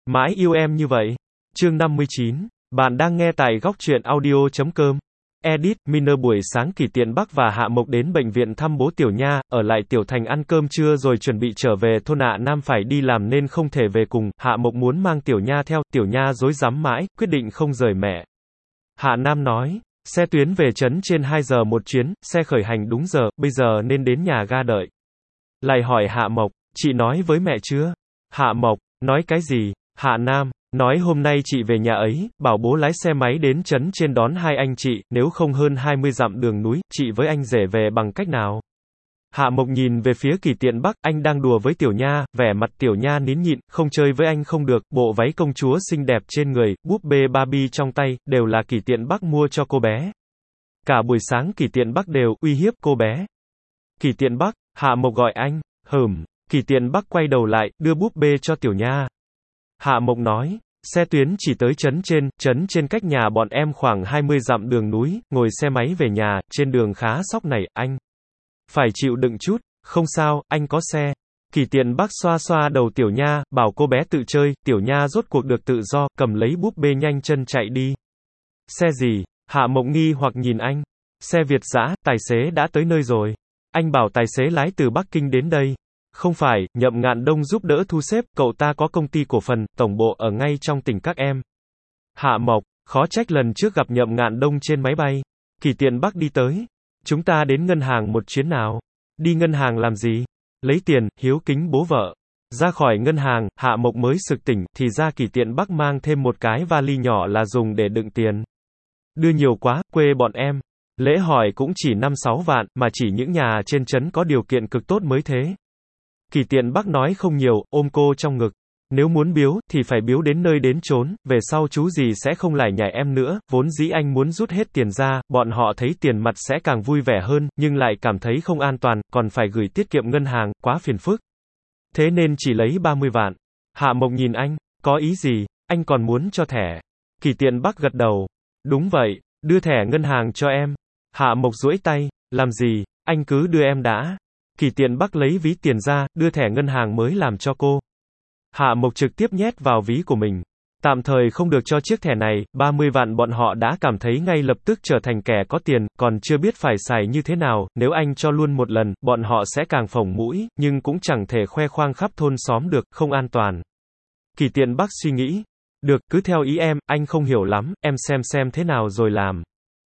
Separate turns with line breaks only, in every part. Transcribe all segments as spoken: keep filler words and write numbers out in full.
Mãi yêu em như vậy. Chương năm mươi chín. Bạn đang nghe tại góc truyện audio chấm com. Edit, Miner buổi sáng Kỳ Tiện Bắc và Hạ Mộc đến bệnh viện thăm bố Tiểu Nha, ở lại Tiểu Thành ăn cơm trưa rồi chuẩn bị trở về thôn Hạ Nam phải đi làm nên không thể về cùng, Hạ Mộc muốn mang Tiểu Nha theo, Tiểu Nha rối rắm mãi, quyết định không rời mẹ. Hạ Nam nói, xe tuyến về trấn trên hai giờ một chuyến, xe khởi hành đúng giờ, bây giờ nên đến nhà ga đợi. Lại hỏi Hạ Mộc, chị nói với mẹ chưa? Hạ Mộc, nói cái gì? Hạ Nam, nói hôm nay chị về nhà ấy, bảo bố lái xe máy đến trấn trên đón hai anh chị, nếu không hơn hai mươi dặm đường núi, chị với anh rể về bằng cách nào? Hạ Mộc nhìn về phía Kỳ Tiện Bắc, anh đang đùa với Tiểu Nha, vẻ mặt Tiểu Nha nín nhịn, không chơi với anh không được, bộ váy công chúa xinh đẹp trên người, búp bê Barbie trong tay, đều là Kỳ Tiện Bắc mua cho cô bé. Cả buổi sáng Kỳ Tiện Bắc đều uy hiếp cô bé. Kỳ Tiện Bắc, Hạ Mộc gọi anh, hừm, Kỳ Tiện Bắc quay đầu lại, đưa búp bê cho Tiểu Nha. Hạ Mộc nói, xe tuyến chỉ tới trấn trên, trấn trên cách nhà bọn em khoảng hai mươi dặm đường núi, ngồi xe máy về nhà, trên đường khá sóc này, anh. Phải chịu đựng chút, không sao, anh có xe. Kỳ Tiện Bắc xoa xoa đầu Tiểu Nha, bảo cô bé tự chơi, Tiểu Nha rốt cuộc được tự do, cầm lấy búp bê nhanh chân chạy đi. Xe gì? Hạ Mộc nghi hoặc nhìn anh. Xe Việt dã, tài xế đã tới nơi rồi. Anh bảo tài xế lái từ Bắc Kinh đến đây. Không phải, Nhậm Ngạn Đông giúp đỡ thu xếp, cậu ta có công ty cổ phần, tổng bộ ở ngay trong tỉnh các em. Hạ Mộc, khó trách lần trước gặp Nhậm Ngạn Đông trên máy bay. Kỳ Tiện Bắc đi tới. Chúng ta đến ngân hàng một chuyến nào. Đi ngân hàng làm gì? Lấy tiền, hiếu kính bố vợ. Ra khỏi ngân hàng, Hạ Mộc mới sực tỉnh, thì ra Kỳ Tiện Bắc mang thêm một cái vali nhỏ là dùng để đựng tiền. Đưa nhiều quá, quê bọn em. Lễ hỏi cũng chỉ năm sáu vạn, mà chỉ những nhà trên trấn có điều kiện cực tốt mới thế. Kỳ Tiện Bắc nói không nhiều, ôm cô trong ngực. Nếu muốn biếu, thì phải biếu đến nơi đến chốn, về sau chú gì sẽ không lải nhải em nữa, vốn dĩ anh muốn rút hết tiền ra, bọn họ thấy tiền mặt sẽ càng vui vẻ hơn, nhưng lại cảm thấy không an toàn, còn phải gửi tiết kiệm ngân hàng, quá phiền phức. Thế nên chỉ lấy ba mươi vạn. Hạ Mộc nhìn anh, có ý gì, anh còn muốn cho thẻ. Kỳ Tiện Bắc gật đầu. Đúng vậy, đưa thẻ ngân hàng cho em. Hạ Mộc duỗi tay, làm gì, anh cứ đưa em đã. Kỳ Tiện Bắc lấy ví tiền ra, đưa thẻ ngân hàng mới làm cho cô. Hạ Mộc trực tiếp nhét vào ví của mình. Tạm thời không được cho chiếc thẻ này, ba mươi vạn bọn họ đã cảm thấy ngay lập tức trở thành kẻ có tiền, còn chưa biết phải xài như thế nào, nếu anh cho luôn một lần, bọn họ sẽ càng phồng mũi, nhưng cũng chẳng thể khoe khoang khắp thôn xóm được, không an toàn. Kỳ Tiện Bắc suy nghĩ. Được, cứ theo ý em, anh không hiểu lắm, em xem xem thế nào rồi làm.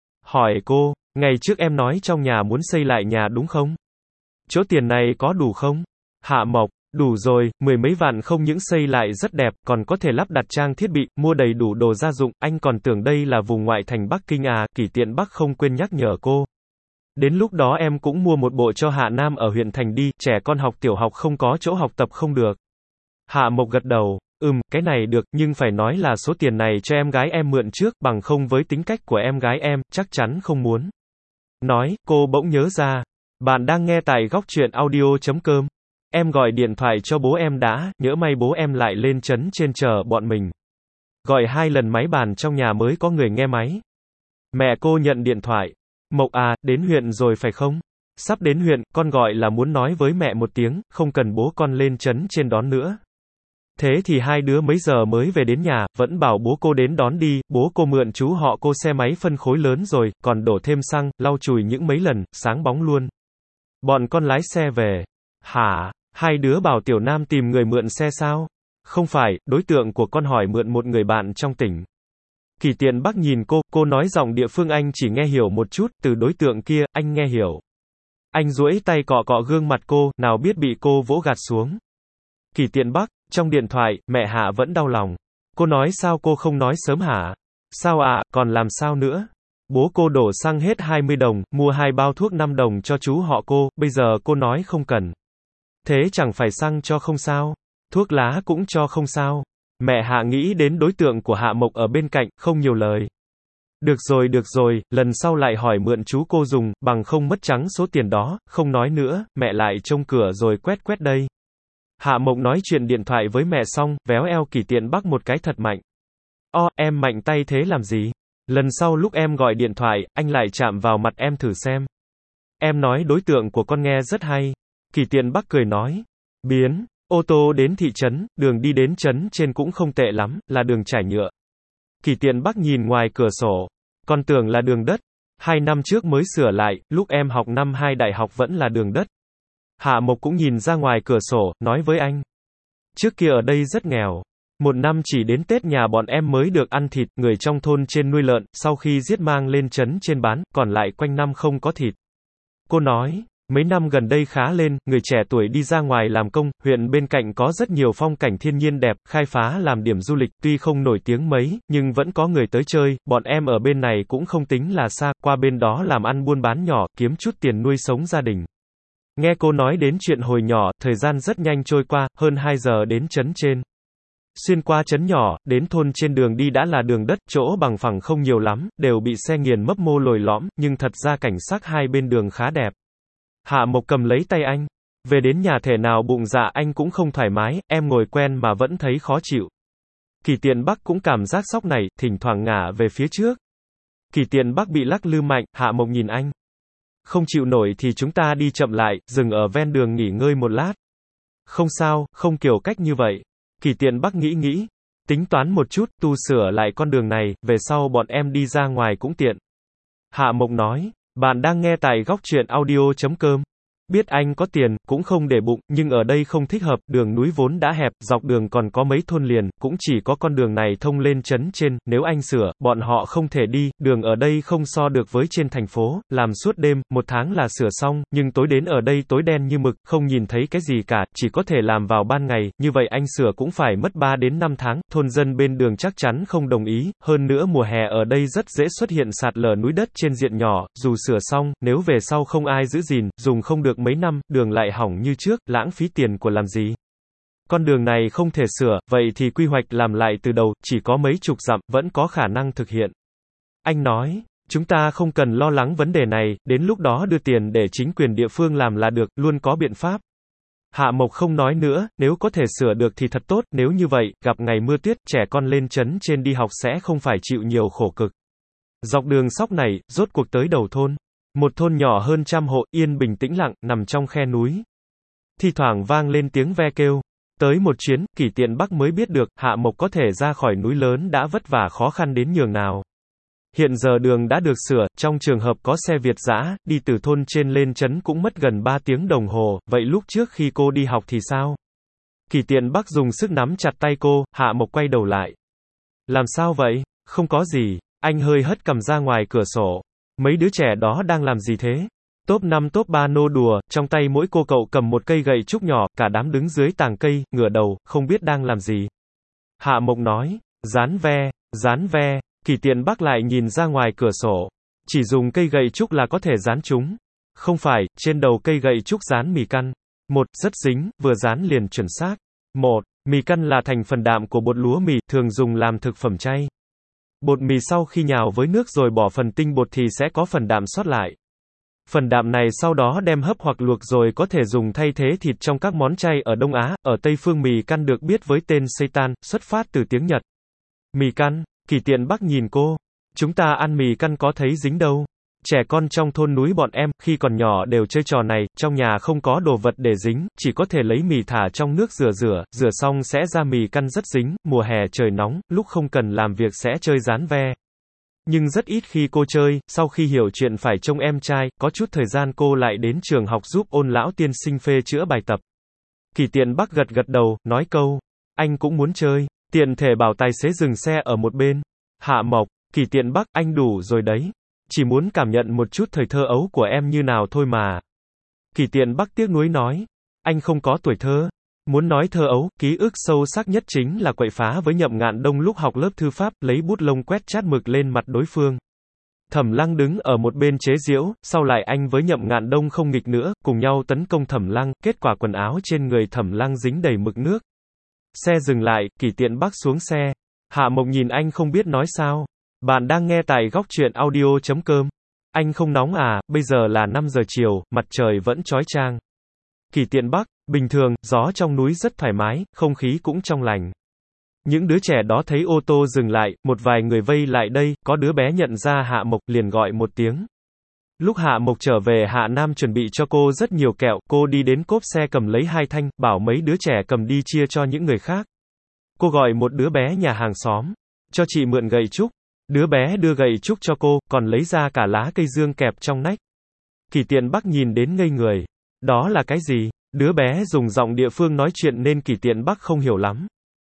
Hỏi cô, ngày trước em nói trong nhà muốn xây lại nhà đúng không? Chỗ tiền này có đủ không? Hạ Mộc, đủ rồi, mười mấy vạn không những xây lại rất đẹp, còn có thể lắp đặt trang thiết bị, mua đầy đủ đồ gia dụng, anh còn tưởng đây là vùng ngoại thành Bắc Kinh à, Kỳ Tiện Bắc không quên nhắc nhở cô. Đến lúc đó em cũng mua một bộ cho Hạ Nam ở huyện thành đi, trẻ con học tiểu học không có chỗ học tập không được. Hạ Mộc gật đầu, ừm, cái này được, nhưng phải nói là số tiền này cho em gái em mượn trước, bằng không với tính cách của em gái em, chắc chắn không muốn. Nói, cô bỗng nhớ ra. Bạn đang nghe tại góc truyện audio chấm com. Em gọi điện thoại cho bố em đã, nhỡ may bố em lại lên trấn trên chờ bọn mình. Gọi hai lần máy bàn trong nhà mới có người nghe máy. Mẹ cô nhận điện thoại. Mộc à, đến huyện rồi phải không? Sắp đến huyện, con gọi là muốn nói với mẹ một tiếng, không cần bố con lên trấn trên đón nữa. Thế thì hai đứa mấy giờ mới về đến nhà, vẫn bảo bố cô đến đón đi, bố cô mượn chú họ cô xe máy phân khối lớn rồi, còn đổ thêm xăng, lau chùi những mấy lần, sáng bóng luôn. Bọn con lái xe về. Hả? Hai đứa bảo Tiểu Nam tìm người mượn xe sao? Không phải, đối tượng của con hỏi mượn một người bạn trong tỉnh. Kỳ Tiện Bắc nhìn cô, cô nói giọng địa phương anh chỉ nghe hiểu một chút, từ đối tượng kia, anh nghe hiểu. Anh duỗi tay cọ cọ gương mặt cô, nào biết bị cô vỗ gạt xuống. Kỳ Tiện Bắc, trong điện thoại, mẹ Hạ vẫn đau lòng. Cô nói sao cô không nói sớm hả? Sao ạ, à, còn làm sao nữa? Bố cô đổ xăng hết hai mươi đồng, mua hai bao thuốc năm đồng cho chú họ cô, bây giờ cô nói không cần. Thế chẳng phải xăng cho không sao? Thuốc lá cũng cho không sao? Mẹ Hạ nghĩ đến đối tượng của Hạ Mộc ở bên cạnh, không nhiều lời. Được rồi được rồi, lần sau lại hỏi mượn chú cô dùng, bằng không mất trắng số tiền đó, không nói nữa, mẹ lại trông cửa rồi quét quét đây. Hạ Mộc nói chuyện điện thoại với mẹ xong, véo eo Kỳ Tiện Bắc một cái thật mạnh. O, em mạnh tay thế làm gì? Lần sau lúc em gọi điện thoại, anh lại chạm vào mặt em thử xem. Em nói đối tượng của con nghe rất hay. Kỳ Tiện Bắc cười nói. Biến. Ô tô đến thị trấn, đường đi đến trấn trên cũng không tệ lắm, là đường trải nhựa. Kỳ Tiện Bắc nhìn ngoài cửa sổ, còn tưởng là đường đất. Hai năm trước mới sửa lại, lúc em học năm hai đại học vẫn là đường đất. Hạ Mộc cũng nhìn ra ngoài cửa sổ, nói với anh. Trước kia ở đây rất nghèo. Một năm chỉ đến Tết nhà bọn em mới được ăn thịt, người trong thôn trên nuôi lợn, sau khi giết mang lên trấn trên bán, còn lại quanh năm không có thịt. Cô nói, mấy năm gần đây khá lên, người trẻ tuổi đi ra ngoài làm công, huyện bên cạnh có rất nhiều phong cảnh thiên nhiên đẹp, khai phá làm điểm du lịch, tuy không nổi tiếng mấy, nhưng vẫn có người tới chơi, bọn em ở bên này cũng không tính là xa, qua bên đó làm ăn buôn bán nhỏ, kiếm chút tiền nuôi sống gia đình. Nghe cô nói đến chuyện hồi nhỏ, thời gian rất nhanh trôi qua, hơn hai giờ đến trấn trên. Xuyên qua trấn nhỏ, đến thôn trên đường đi đã là đường đất, chỗ bằng phẳng không nhiều lắm, đều bị xe nghiền mấp mô lồi lõm, nhưng thật ra cảnh sắc hai bên đường khá đẹp. Hạ Mộc cầm lấy tay anh. Về đến nhà thể nào bụng dạ anh cũng không thoải mái, em ngồi quen mà vẫn thấy khó chịu. Kỳ Tiện Bắc cũng cảm giác sóc này, thỉnh thoảng ngả về phía trước. Kỳ Tiện Bắc bị lắc lư mạnh, Hạ Mộc nhìn anh. Không chịu nổi thì chúng ta đi chậm lại, dừng ở ven đường nghỉ ngơi một lát. Không sao, không kiểu cách như vậy. Kỳ Tiện Bắc nghĩ nghĩ, tính toán một chút, tu sửa lại con đường này, về sau bọn em đi ra ngoài cũng tiện. Hạ Mộc nói, bạn đang nghe tại góc truyện audio chấm com. Biết anh có tiền, cũng không để bụng, nhưng ở đây không thích hợp, đường núi vốn đã hẹp, dọc đường còn có mấy thôn liền, cũng chỉ có con đường này thông lên trấn trên, nếu anh sửa, bọn họ không thể đi, đường ở đây không so được với trên thành phố, làm suốt đêm, một tháng là sửa xong, nhưng tối đến ở đây tối đen như mực, không nhìn thấy cái gì cả, chỉ có thể làm vào ban ngày, như vậy anh sửa cũng phải mất ba đến năm tháng, thôn dân bên đường chắc chắn không đồng ý, hơn nữa mùa hè ở đây rất dễ xuất hiện sạt lở núi đất trên diện nhỏ, dù sửa xong, nếu về sau không ai giữ gìn, dùng không được mấy năm, đường lại hỏng như trước, lãng phí tiền của làm gì. Con đường này không thể sửa, vậy thì quy hoạch làm lại từ đầu, chỉ có mấy chục dặm, vẫn có khả năng thực hiện. Anh nói, chúng ta không cần lo lắng vấn đề này, đến lúc đó đưa tiền để chính quyền địa phương làm là được, luôn có biện pháp. Hạ Mộc không nói nữa, nếu có thể sửa được thì thật tốt, nếu như vậy, gặp ngày mưa tuyết, trẻ con lên trấn trên đi học sẽ không phải chịu nhiều khổ cực. Dọc đường sóc này, rốt cuộc tới đầu thôn. Một thôn nhỏ hơn trăm hộ, yên bình tĩnh lặng, nằm trong khe núi. Thi thoảng vang lên tiếng ve kêu. Tới một chuyến, Kỳ Tiện Bắc mới biết được, Hạ Mộc có thể ra khỏi núi lớn đã vất vả khó khăn đến nhường nào. Hiện giờ đường đã được sửa, trong trường hợp có xe Việt dã, đi từ thôn trên lên trấn cũng mất gần ba tiếng đồng hồ, vậy lúc trước khi cô đi học thì sao? Kỳ Tiện Bắc dùng sức nắm chặt tay cô, Hạ Mộc quay đầu lại. Làm sao vậy? Không có gì, anh hơi hất cầm ra ngoài cửa sổ. Mấy đứa trẻ đó đang làm gì thế? Top năm top ba nô đùa, trong tay mỗi cô cậu cầm một cây gậy trúc nhỏ, cả đám đứng dưới tàng cây, ngửa đầu, không biết đang làm gì. Hạ Mộc nói, dán ve, dán ve, Kỳ Tiện Bắc lại nhìn ra ngoài cửa sổ. Chỉ dùng cây gậy trúc là có thể dán chúng. Không phải, trên đầu cây gậy trúc dán mì căn. Một, rất dính, vừa dán liền chuẩn xác. Một, mì căn là thành phần đạm của bột lúa mì, thường dùng làm thực phẩm chay. Bột mì sau khi nhào với nước rồi bỏ phần tinh bột thì sẽ có phần đạm sót lại. Phần đạm này sau đó đem hấp hoặc luộc rồi có thể dùng thay thế thịt trong các món chay ở Đông Á, ở Tây phương mì căn được biết với tên seitan, xuất phát từ tiếng Nhật. Mì căn, Kỳ Tiện Bắc nhìn cô. Chúng ta ăn mì căn có thấy dính đâu. Trẻ con trong thôn núi bọn em, khi còn nhỏ đều chơi trò này, trong nhà không có đồ vật để dính, chỉ có thể lấy mì thả trong nước rửa rửa, rửa xong sẽ ra mì căn rất dính, mùa hè trời nóng, lúc không cần làm việc sẽ chơi dán ve. Nhưng rất ít khi cô chơi, sau khi hiểu chuyện phải trông em trai, có chút thời gian cô lại đến trường học giúp ôn lão tiên sinh phê chữa bài tập. Kỳ Tiện Bắc gật gật đầu, nói câu, anh cũng muốn chơi, tiện thể bảo tài xế dừng xe ở một bên. Hạ Mộc, Kỳ Tiện Bắc, anh đủ rồi đấy. Chỉ muốn cảm nhận một chút thời thơ ấu của em như nào thôi mà. Kỳ Tiện Bắc tiếc nuối nói, anh không có tuổi thơ. Muốn nói thơ ấu, ký ức sâu sắc nhất chính là quậy phá với Nhậm Ngạn Đông lúc học lớp thư pháp, lấy bút lông quét chát mực lên mặt đối phương. Thẩm Lăng đứng ở một bên chế giễu, sau lại anh với Nhậm Ngạn Đông không nghịch nữa, cùng nhau tấn công Thẩm Lăng, kết quả quần áo trên người Thẩm Lăng dính đầy mực nước. Xe dừng lại, Kỳ Tiện Bắc xuống xe. Hạ Mộc nhìn anh không biết nói sao. Bạn đang nghe tại góc truyện audio chấm com. Anh không nóng à, bây giờ là năm giờ chiều, mặt trời vẫn chói chang. Kỳ Tiện Bắc, bình thường, gió trong núi rất thoải mái, không khí cũng trong lành. Những đứa trẻ đó thấy ô tô dừng lại, một vài người vây lại đây, có đứa bé nhận ra Hạ Mộc, liền gọi một tiếng. Lúc Hạ Mộc trở về Hạ Nam chuẩn bị cho cô rất nhiều kẹo, cô đi đến cốp xe cầm lấy hai thanh, bảo mấy đứa trẻ cầm đi chia cho những người khác. Cô gọi một đứa bé nhà hàng xóm, cho chị mượn gậy trúc. Đứa bé đưa gậy trúc cho cô, còn lấy ra cả lá cây dương kẹp trong nách. Kỷ Tiện Bắc nhìn đến ngây người. Đó là cái gì? Đứa bé dùng giọng địa phương nói chuyện nên Kỷ Tiện Bắc không hiểu lắm.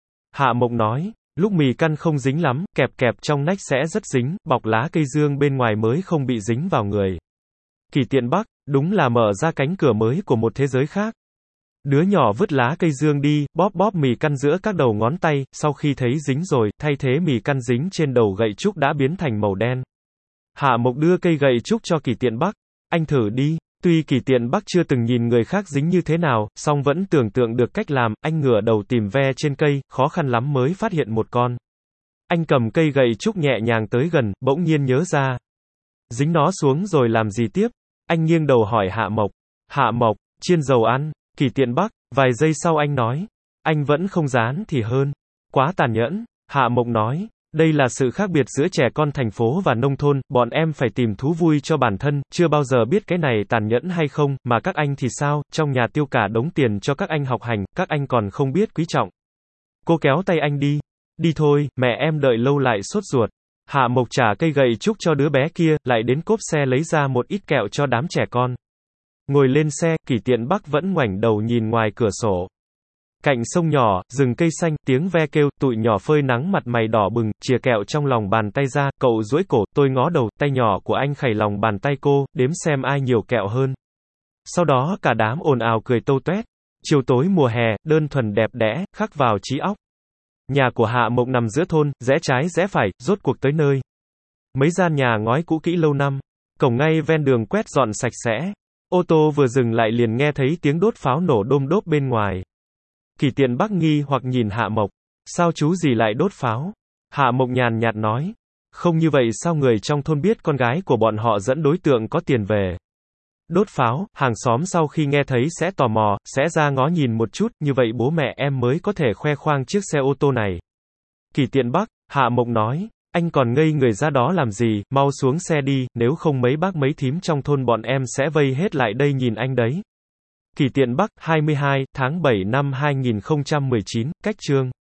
Hạ Mộc nói, lúc mì căn không dính lắm, kẹp kẹp trong nách sẽ rất dính, bọc lá cây dương bên ngoài mới không bị dính vào người. Kỷ Tiện Bắc, đúng là mở ra cánh cửa mới của một thế giới khác. Đứa nhỏ vứt lá cây dương đi, bóp bóp mì căn giữa các đầu ngón tay, sau khi thấy dính rồi, thay thế mì căn dính trên đầu gậy trúc đã biến thành màu đen. Hạ Mộc đưa cây gậy trúc cho Kỷ Tiện Bắc, anh thử đi. Tuy Kỷ Tiện Bắc chưa từng nhìn người khác dính như thế nào, song vẫn tưởng tượng được cách làm, anh ngửa đầu tìm ve trên cây, khó khăn lắm mới phát hiện một con. Anh cầm cây gậy trúc nhẹ nhàng tới gần, bỗng nhiên nhớ ra. Dính nó xuống rồi làm gì tiếp? Anh nghiêng đầu hỏi Hạ Mộc. Hạ Mộc, chiên dầu ăn. Kỷ Tiện Bắc, vài giây sau anh nói. Anh vẫn không dán thì hơn. Quá tàn nhẫn. Hạ Mộc nói. Đây là sự khác biệt giữa trẻ con thành phố và nông thôn, bọn em phải tìm thú vui cho bản thân, chưa bao giờ biết cái này tàn nhẫn hay không, mà các anh thì sao, trong nhà tiêu cả đống tiền cho các anh học hành, các anh còn không biết quý trọng. Cô kéo tay anh đi. Đi thôi, mẹ em đợi lâu lại sốt ruột. Hạ Mộc trả cây gậy trúc cho đứa bé kia, lại đến cốp xe lấy ra một ít kẹo cho đám trẻ con. Ngồi lên xe, Kỷ Tiện Bắc vẫn ngoảnh đầu nhìn ngoài cửa sổ. Cạnh sông nhỏ, rừng cây xanh, tiếng ve kêu, tụi nhỏ phơi nắng mặt mày đỏ bừng, chìa kẹo trong lòng bàn tay ra, cậu duỗi cổ, tôi ngó đầu, tay nhỏ của anh khẩy lòng bàn tay cô, đếm xem ai nhiều kẹo hơn. Sau đó cả đám ồn ào cười tâu tuét. Chiều tối mùa hè, đơn thuần đẹp đẽ, khắc vào trí óc. Nhà của Hạ Mộc nằm giữa thôn, rẽ trái rẽ phải, rốt cuộc tới nơi. Mấy gian nhà ngói cũ kỹ lâu năm, cổng ngay ven đường quét dọn sạch sẽ. Ô tô vừa dừng lại liền nghe thấy tiếng đốt pháo nổ đôm đốp bên ngoài. Kỷ Tiện Bắc nghi hoặc nhìn Hạ Mộc. Sao chú gì lại đốt pháo? Hạ Mộc nhàn nhạt nói. Không như vậy sao người trong thôn biết con gái của bọn họ dẫn đối tượng có tiền về? Đốt pháo, hàng xóm sau khi nghe thấy sẽ tò mò, sẽ ra ngó nhìn một chút, như vậy bố mẹ em mới có thể khoe khoang chiếc xe ô tô này. Kỷ Tiện Bắc, Hạ Mộc nói. Anh còn ngây người ra đó làm gì, mau xuống xe đi, nếu không mấy bác mấy thím trong thôn bọn em sẽ vây hết lại đây nhìn anh đấy. Kỷ Tiện Bắc, hai mươi hai, tháng bảy năm hai nghìn không trăm mười chín, cách chương.